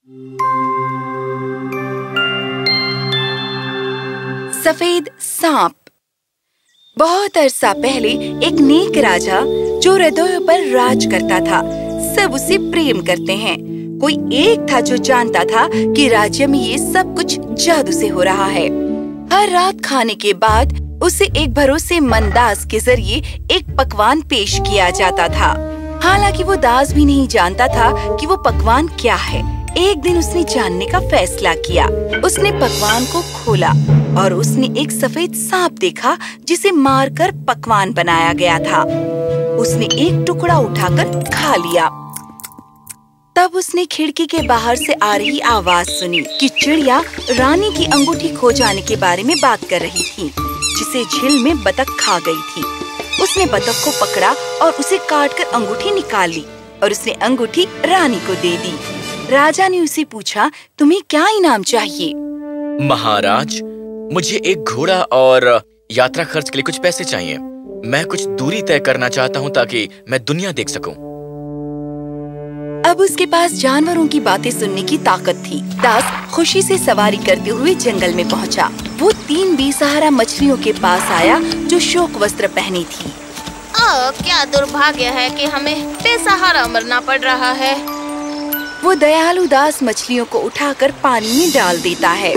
सफेद सांप। बहुत अरसा पहले एक नेक राजा जो हृदयों पर राज करता था, सब उसे प्रेम करते हैं। कोई एक था जो जानता था कि राज्य में ये सब कुछ जादू से हो रहा है। हर रात खाने के बाद उसे एक भरोसेमंद दास के जरिए एक पकवान पेश किया जाता था। हालांकि वो दास भी नहीं जानता था कि वो पकवान क्या है। एक दिन उसने जानने का फैसला किया। उसने पकवान को खोला और उसने एक सफेद सांप देखा जिसे मारकर पकवान बनाया गया था। उसने एक टुकड़ा उठाकर खा लिया। तब उसने खिड़की के बाहर से आ रही आवाज सुनी कि चिड़िया रानी की अंगूठी खो जाने के बारे में बात कर रही थी, जिसे झील में बतख खा गई थी। उसने बतख को पकड़ा और उसे काटकर अंगूठी निकाल ली और उसने अंगूठी रानी को दे दी। राजा ने उसे पूछा, तुम्हें क्या इनाम चाहिए? महाराज, मुझे एक घोड़ा और यात्रा खर्च के लिए कुछ पैसे चाहिए। मैं कुछ दूरी तय करना चाहता हूँ ताकि मैं दुनिया देख सकूं। अब उसके पास जानवरों की बातें सुनने की ताकत थी। दास खुशी से सवारी करते हुए जंगल में पहुंचा। वो 3 बेसहारा मछलियों के पास आया जो शोक वस्त्र पहनी थी। क्या दुर्भाग्य है कि हमें बेसहारा मरना पड़ रहा है। वो दयालु दास मछलियों को उठाकर पानी में डाल देता है।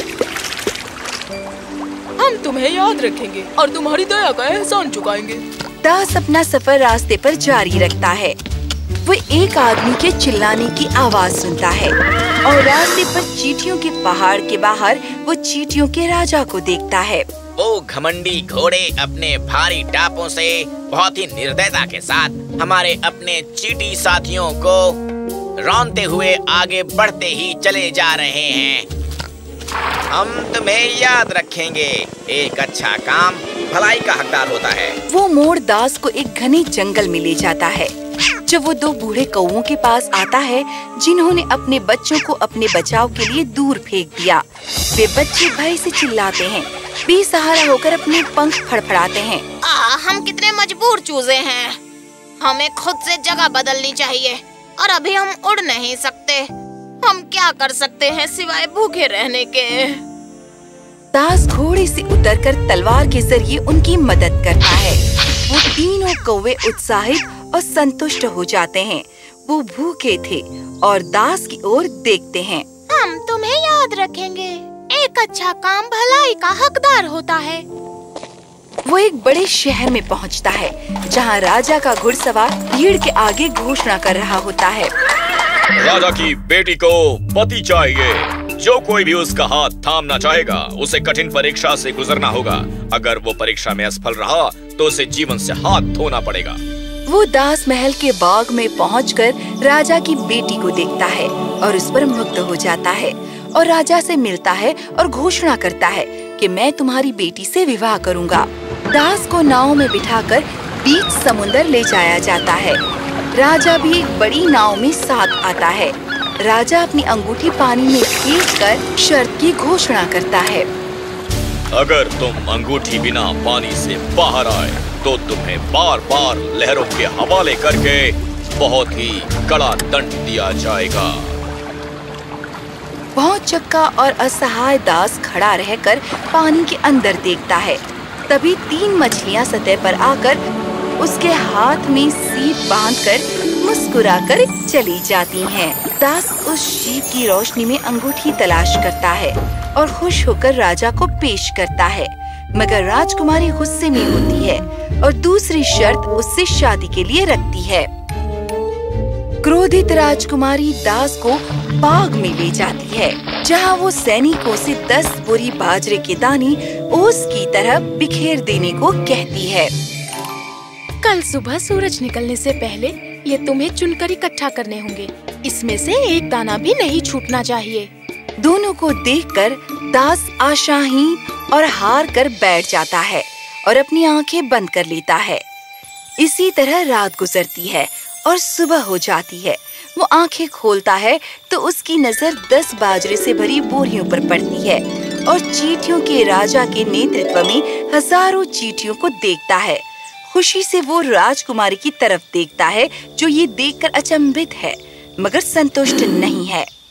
हम तुम्हें याद रखेंगे और तुम्हारी दया का एहसान चुकाएंगे। दास अपना सफर रास्ते पर जारी रखता है। वो एक आदमी के चिल्लाने की आवाज सुनता है और रास्ते पर चींटियों के पहाड़ के बाहर वो चींटियों के राजा को देखता है। वो घमंडी घोड़े अपने भारी टापों से बहुत ही निर्दयता के साथ हमारे अपने चींटी साथियों को रौंदते हुए आगे बढ़ते ही चले जा रहे हैं। हम तुम्हें याद रखेंगे। एक अच्छा काम भलाई का हकदार होता है। वो मोड़ दास को एक घने जंगल में ले जाता है। जब वो 2 बूढ़े कौओं के पास आता है जिन्होंने अपने बच्चों को अपने बचाव के लिए दूर फेंक दिया, वे बच्चे भय से चिल्लाते हैं, बेसहारा होकर अपने पंख फड़फड़ाते हैं। हम कितने मजबूर चूजे हैं। हमें खुद से जगह बदलनी चाहिए और अभी हम उड़ नहीं सकते। हम क्या कर सकते हैं सिवाय भूखे रहने के? दास घोड़े से उतरकर तलवार के जरिए उनकी मदद करता है। वो तीनों कौवे उत्साहित और संतुष्ट हो जाते हैं। वो भूखे थे और दास की ओर देखते हैं। हम तुम्हें याद रखेंगे। एक अच्छा काम भलाई का हकदार होता है। वो एक बड़े शहर में पहुंचता है जहां राजा का घुड़सवार भीड़ के आगे घोषणा कर रहा होता है। राजा की बेटी को पति चाहिए। जो कोई भी उसका हाथ थामना चाहेगा उसे कठिन परीक्षा से गुजरना होगा। अगर वो परीक्षा में असफल रहा तो उसे जीवन से हाथ धोना पड़ेगा। वो दास महल के बाग में पहुंचकर राजा की बेटी को देखता है और उस पर मुग्ध हो जाता है और राजा से मिलता है और घोषणा करता है कि मैं तुम्हारी बेटी से विवाह करूंगा। दास को नाव में बिठाकर बीच समुंदर ले जाया जाता है। राजा भी एक बड़ी नाव में साथ आता है। राजा अपनी अंगूठी पानी में फेंककर शर्त की घोषणा करता है। अगर तुम अंगूठी बिना पानी से बाहर आए तो तुम्हें बार बार लहरों के हवाले करके बहुत ही कड़ा दंड दिया जाएगा। बहुत चक्का और असहाय दास खड़ा रहकर पानी के अंदर देखता है। तभी 3 मछलियां सतह पर आकर उसके हाथ में सीप बांधकर मुस्कुराकर चली जाती हैं। दास उस सीप की रोशनी में अंगूठी तलाश करता है और खुश होकर राजा को पेश करता है, मगर राजकुमारी गुस्से में होती है और दूसरी शर्त उससे शादी के लिए रखती है। क्रोधित राजकुमारी दास को बाग में ले जाती है जहां वो सैनिकों से 10 बोरी बाजरे के दाने ओस की तरह बिखेर देने को कहती है। कल सुबह सूरज निकलने से पहले ये तुम्हें चुनकर इकट्ठा करने होंगे। इसमें से एक दाना भी नहीं छूटना चाहिए। दोनों को देखकर दास आशाहीन और हार कर बैठ जाता है और अपनी आंखें बंद कर लेता है। इसी तरह रात गुजरती है और सुबह हो जाती है। वो आंखें खोलता है तो उसकी नजर 10 बाजरे से भरी बोरियों पर पड़ती है और चींटियों के राजा के नेतृत्व में हजारों चींटियों को देखता है। खुशी से वो राजकुमारी की तरफ देखता है जो ये देखकर अचंभित है मगर संतुष्ट नहीं है।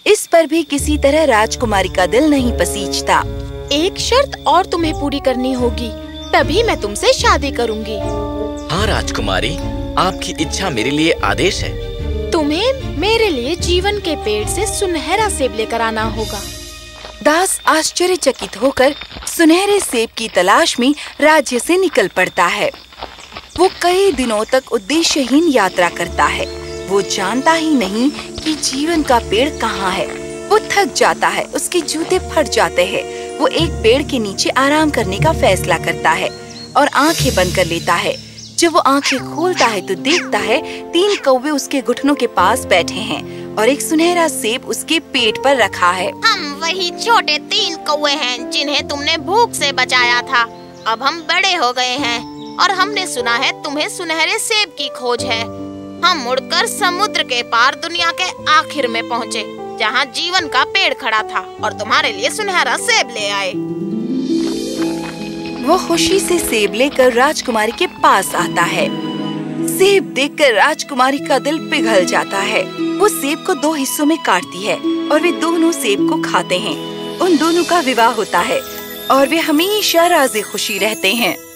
इस पर भी किसी तरह राजकुमारी का दिल नहीं पसीजता। एक शर्त और तुम्हें पूरी करनी होगी, तभी मैं तुमसे शादी करूंगी। हाँ राजकुमारी, आपकी इच्छा मेरे लिए आदेश है। तुम्हें मेरे लिए जीवन के पेड़ से सुनहरा सेब लेकर आना होगा। दास आश्चर्यचकित होकर सुनहरे सेब की तलाश में राज्य से निकल पड़ता है। वो कई दिनों तक उद्देश्यहीन यात्रा करता है। वो जानता ही नहीं कि जीवन का पेड़ कहाँ है। वो थक जाता है, उसके जूते फट जाते हैं। वो एक पेड़ के नीचे आराम करने का फैसला करता है और आंखें बंद कर लेता है। जब वो आंखें खोलता है तो देखता है 3 कौवे उसके घुटनों के पास बैठे हैं और एक सुनहरा सेब उसके पेट पर रखा है। हम वही छोटे 3 कौवे हैं जिन्हें तुमने भूख से बचाया था। अब हम बड़े हो गए हैं और हमने सुना है तुम्हें सुनहरे सेब की खोज है। हम मुड़कर समुद्र के पार दुनिया के आखिर में पहुँचे, जहाँ जीवन का पेड़ खड़ा था, और तुम्हारे लिए सुनहरा सेब ले आए। वो खुशी से सेब लेकर राजकुमारी के पास आता है। सेब देखकर राजकुमारी का दिल पिघल जाता है। वो सेब को 2 हिस्सों में काटती है और वे दोनों सेब को खाते हैं। उन दोनों का विवाह होता है और वे हमेशा राज़ी खुशी रहते हैं।